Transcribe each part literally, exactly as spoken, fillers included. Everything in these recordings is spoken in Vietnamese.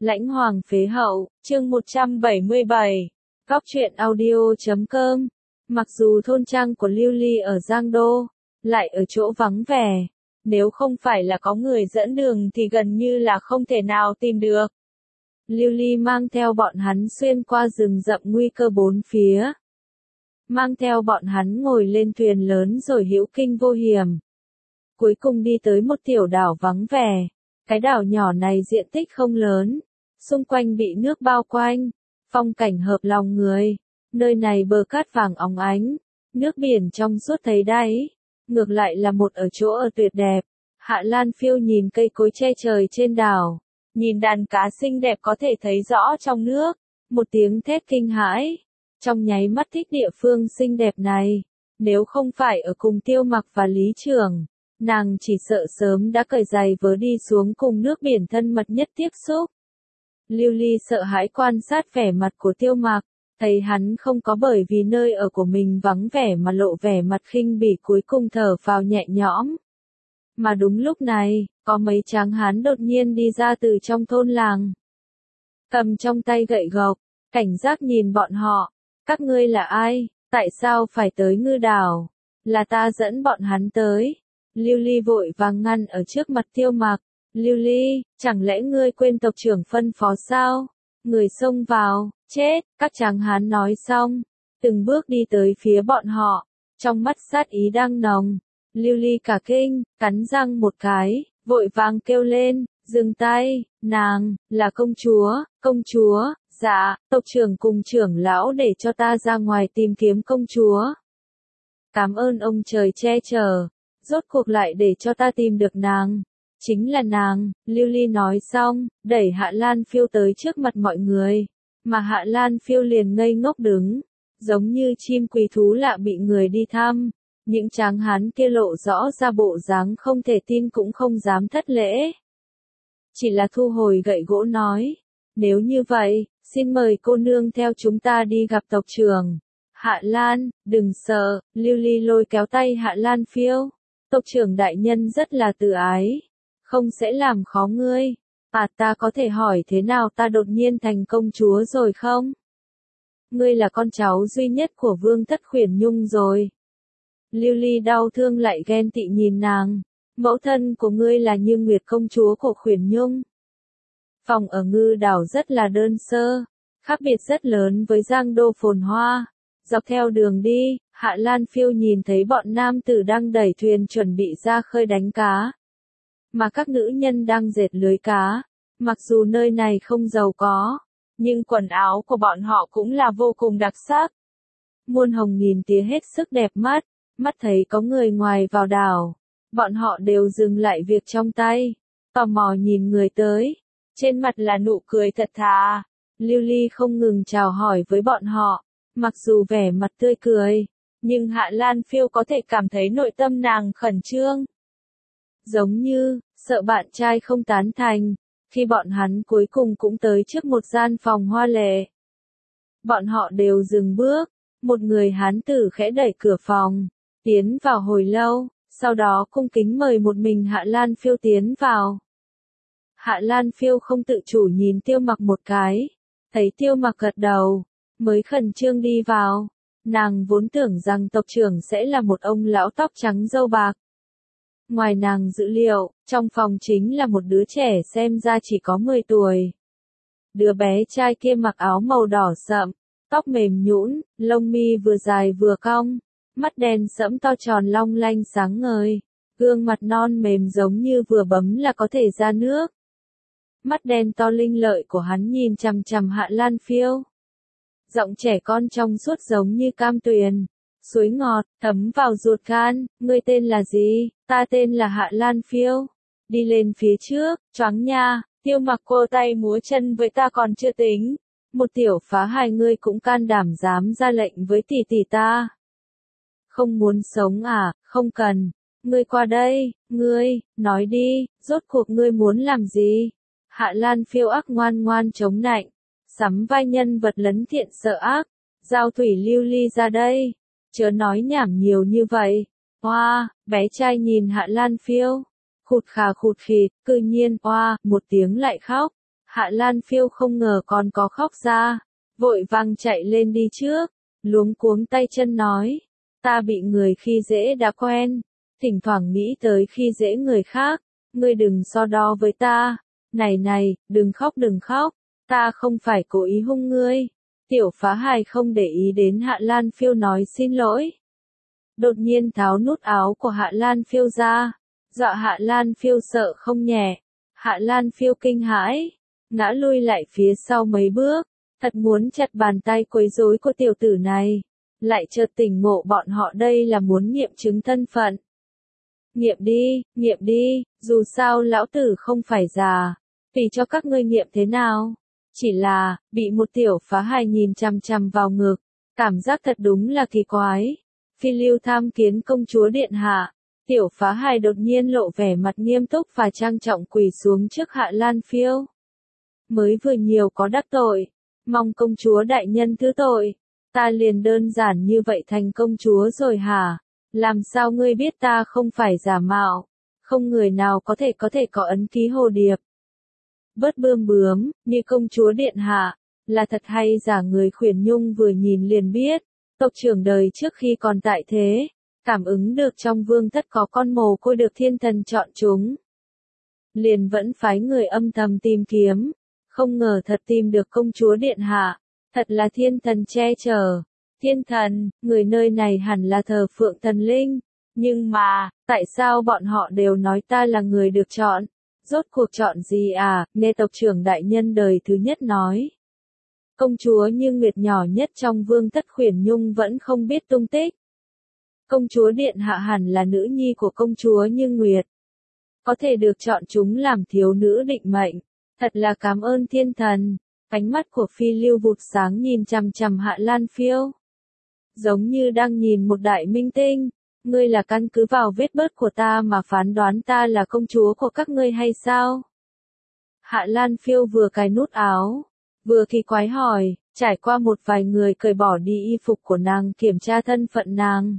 Lãnh Hoàng Phế Hậu, chương một trăm bảy mươi bảy. Góc truyện audio chấm com. Mặc dù thôn trang của Lưu Ly ở Giang Đô, lại ở chỗ vắng vẻ, nếu không phải là có người dẫn đường thì gần như là không thể nào tìm được. Lưu Ly mang theo bọn hắn xuyên qua rừng rậm nguy cơ bốn phía. Mang theo bọn hắn ngồi lên thuyền lớn rồi hữu kinh vô hiểm. Cuối cùng đi tới một tiểu đảo vắng vẻ. Cái đảo nhỏ này diện tích không lớn, xung quanh bị nước bao quanh, phong cảnh hợp lòng người. Nơi này bờ cát vàng óng ánh, nước biển trong suốt thấy đáy, ngược lại là một ở chỗ ở tuyệt đẹp. Hạ Lan Phiêu nhìn cây cối che trời trên đảo, nhìn đàn cá xinh đẹp có thể thấy rõ trong nước, một tiếng thét kinh hãi, trong nháy mắt thích địa phương xinh đẹp này, nếu không phải ở cùng Tiêu Mặc và Lý Trường, nàng chỉ sợ sớm đã cởi giày vớ đi xuống cùng nước biển thân mật nhất tiếp xúc. Lưu Ly sợ hãi quan sát vẻ mặt của Tiêu Mặc, thấy hắn không có bởi vì nơi ở của mình vắng vẻ mà lộ vẻ mặt khinh bỉ, cuối cùng thở phào nhẹ nhõm. Mà đúng lúc này, có mấy tráng hán đột nhiên đi ra từ trong thôn làng. Cầm trong tay gậy gộc, cảnh giác nhìn bọn họ. Các ngươi là ai? Tại sao phải tới Ngư Đảo? Là ta dẫn bọn hắn tới. Lưu Ly vội vàng ngăn ở trước mặt Tiêu Mặc. Lưu Ly, chẳng lẽ ngươi quên tộc trưởng phân phó sao? Người xông vào, chết. Các tráng hán nói xong, từng bước đi tới phía bọn họ, trong mắt sát ý đang nồng. Lưu Ly cả kinh, cắn răng một cái, vội vàng kêu lên, dừng tay, nàng, là công chúa, công chúa, dạ, tộc trưởng cùng trưởng lão để cho ta ra ngoài tìm kiếm công chúa. Cảm ơn ông trời che chở, rốt cuộc lại để cho ta tìm được nàng. Chính là nàng, Lưu Ly nói xong, đẩy Hạ Lan Phiêu tới trước mặt mọi người, mà Hạ Lan Phiêu liền ngây ngốc đứng, giống như chim quý thú lạ bị người đi thăm. Những tráng hán kia lộ rõ ra bộ dáng không thể tin cũng không dám thất lễ. Chỉ là thu hồi gậy gỗ nói, nếu như vậy, xin mời cô nương theo chúng ta đi gặp tộc trưởng. Hạ Lan, đừng sợ, Lưu Ly lôi kéo tay Hạ Lan Phiêu. Tộc trưởng đại nhân rất là từ ái, không sẽ làm khó ngươi. À, ta có thể hỏi thế nào ta đột nhiên thành công chúa rồi không? Ngươi là con cháu duy nhất của Vương Thất Khuyển Nhung rồi. Lưu Ly đau thương lại ghen tị nhìn nàng, mẫu thân của ngươi là Như Nguyệt công chúa của Khuyển Nhung. Phòng ở Ngư Đảo rất là đơn sơ, khác biệt rất lớn với Giang Đô phồn hoa. Dọc theo đường đi, Hạ Lan Phiêu nhìn thấy bọn nam tử đang đẩy thuyền chuẩn bị ra khơi đánh cá, mà các nữ nhân đang dệt lưới cá. Mặc dù nơi này không giàu có, nhưng quần áo của bọn họ cũng là vô cùng đặc sắc. Muôn hồng nghìn tía hết sức đẹp mắt. Mắt thấy có người ngoài vào đảo, bọn họ đều dừng lại việc trong tay, tò mò nhìn người tới, trên mặt là nụ cười thật thà. Lưu Ly không ngừng chào hỏi với bọn họ, mặc dù vẻ mặt tươi cười, nhưng Hạ Lan Phiêu có thể cảm thấy nội tâm nàng khẩn trương. Giống như, sợ bạn trai không tán thành, khi bọn hắn cuối cùng cũng tới trước một gian phòng hoa lệ. Bọn họ đều dừng bước, một người hán tử khẽ đẩy cửa phòng, tiến vào hồi lâu, sau đó cung kính mời một mình Hạ Lan Phiêu tiến vào. Hạ Lan Phiêu không tự chủ nhìn Tiêu Mặc một cái, thấy Tiêu Mặc gật đầu, mới khẩn trương đi vào. Nàng vốn tưởng rằng tộc trưởng sẽ là một ông lão tóc trắng râu bạc. Ngoài nàng dự liệu, trong phòng chính là một đứa trẻ xem ra chỉ có mười tuổi. Đứa bé trai kia mặc áo màu đỏ sậm, tóc mềm nhũn, lông mi vừa dài vừa cong. Mắt đen sẫm to tròn long lanh sáng ngời, gương mặt non mềm giống như vừa bấm là có thể ra nước. Mắt đen to linh lợi của hắn nhìn chằm chằm Hạ Lan Phiêu. Giọng trẻ con trong suốt giống như cam tuyền, suối ngọt, thấm vào ruột gan. Ngươi tên là gì? Ta tên là Hạ Lan Phiêu. Đi lên phía trước, choáng nha. Tiêu Mặc cô tay múa chân với ta còn chưa tính. Một tiểu phá hài ngươi cũng can đảm dám ra lệnh với tỷ tỷ ta. Không muốn sống à, không cần. Ngươi qua đây, ngươi, nói đi, rốt cuộc ngươi muốn làm gì? Hạ Lan Phiêu ác ngoan ngoan chống nạnh, sắm vai nhân vật lấn thiện sợ ác. Giao Thủy Lưu Ly ra đây, chớ nói nhảm nhiều như vậy. Oa, bé trai nhìn Hạ Lan Phiêu, khụt khà khụt khịt, cư nhiên, oa, một tiếng lại khóc. Hạ Lan Phiêu không ngờ còn có khóc ra, vội vàng chạy lên đi trước, luống cuống tay chân nói, ta bị người khi dễ đã quen, thỉnh thoảng nghĩ tới khi dễ người khác, ngươi đừng so đo với ta, này này, đừng khóc đừng khóc, ta không phải cố ý hung ngươi. Tiểu Phá Hài không để ý đến Hạ Lan Phiêu nói xin lỗi. Đột nhiên tháo nút áo của Hạ Lan Phiêu ra, dọa Hạ Lan Phiêu sợ không nhẹ. Hạ Lan Phiêu kinh hãi, ngã lui lại phía sau mấy bước, thật muốn chặt bàn tay quấy rối của tiểu tử này. Lại chợt tỉnh ngộ bọn họ đây là muốn nghiệm chứng thân phận. Nghiệm đi, nghiệm đi, dù sao lão tử không phải già, tùy cho các ngươi nghiệm thế nào. Chỉ là, bị một tiểu phá hài nhìn chằm chằm vào ngực, cảm giác thật đúng là kỳ quái. Phi Lưu tham kiến công chúa điện hạ, tiểu phá hài đột nhiên lộ vẻ mặt nghiêm túc và trang trọng quỳ xuống trước Hạ Lan Phiêu. Mới vừa nhiều có đắc tội, mong công chúa đại nhân thứ tội, ta liền đơn giản như vậy thành công chúa rồi hả? Làm sao ngươi biết ta không phải giả mạo, không người nào có thể có thể có ấn ký hồ điệp. Bớt bươm bướm, như công chúa điện hạ, là thật hay giả người Khuyển Nhung vừa nhìn liền biết, tộc trưởng đời trước khi còn tại thế, cảm ứng được trong vương thất có con mồ côi được thiên thần chọn chúng. Liền vẫn phái người âm thầm tìm kiếm, không ngờ thật tìm được công chúa điện hạ, thật là thiên thần che chở. Thiên thần, người nơi này hẳn là thờ phượng thần linh, nhưng mà, tại sao bọn họ đều nói ta là người được chọn? Rốt cuộc chọn gì à, nghe tộc trưởng đại nhân đời thứ nhất nói. Công chúa Như Nguyệt nhỏ nhất trong vương thất Khuyển Nhung vẫn không biết tung tích. Công chúa điện hạ hẳn là nữ nhi của công chúa Như Nguyệt. Có thể được chọn chúng làm thiếu nữ định mệnh, thật là cảm ơn thiên thần. Ánh mắt của Phi Lưu vụt sáng nhìn chằm chằm Hạ Lan Phiêu. Giống như đang nhìn một đại minh tinh, ngươi là căn cứ vào vết bớt của ta mà phán đoán ta là công chúa của các ngươi hay sao? Hạ Lan Phiêu vừa cài nút áo, vừa kỳ quái hỏi, trải qua một vài người cởi bỏ đi y phục của nàng kiểm tra thân phận nàng.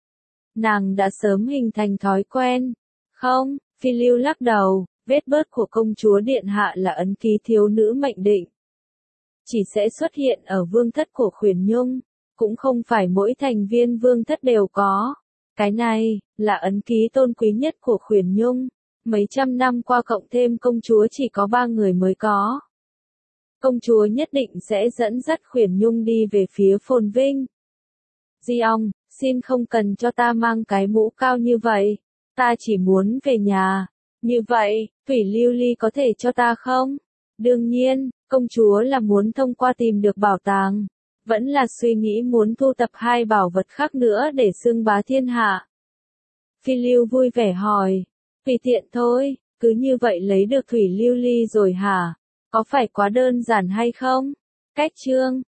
Nàng đã sớm hình thành thói quen. Không, Phi Lưu lắc đầu, vết bớt của công chúa điện hạ là ấn ký thiếu nữ mệnh định. Chỉ sẽ xuất hiện ở vương thất của Khuyển Nhung, cũng không phải mỗi thành viên vương thất đều có. Cái này, là ấn ký tôn quý nhất của Khuyển Nhung, mấy trăm năm qua cộng thêm công chúa chỉ có ba người mới có. Công chúa nhất định sẽ dẫn dắt Khuyển Nhung đi về phía phồn vinh. Di ong, xin không cần cho ta mang cái mũ cao như vậy, ta chỉ muốn về nhà. Như vậy, Thủy Lưu Ly có thể cho ta không? Đương nhiên, công chúa là muốn thông qua tìm được bảo tàng, vẫn là suy nghĩ muốn thu tập hai bảo vật khác nữa để xưng bá thiên hạ. Phi Lưu vui vẻ hỏi, tùy tiện thôi, cứ như vậy lấy được Thủy Lưu Ly rồi hả? Có phải quá đơn giản hay không? Cách chương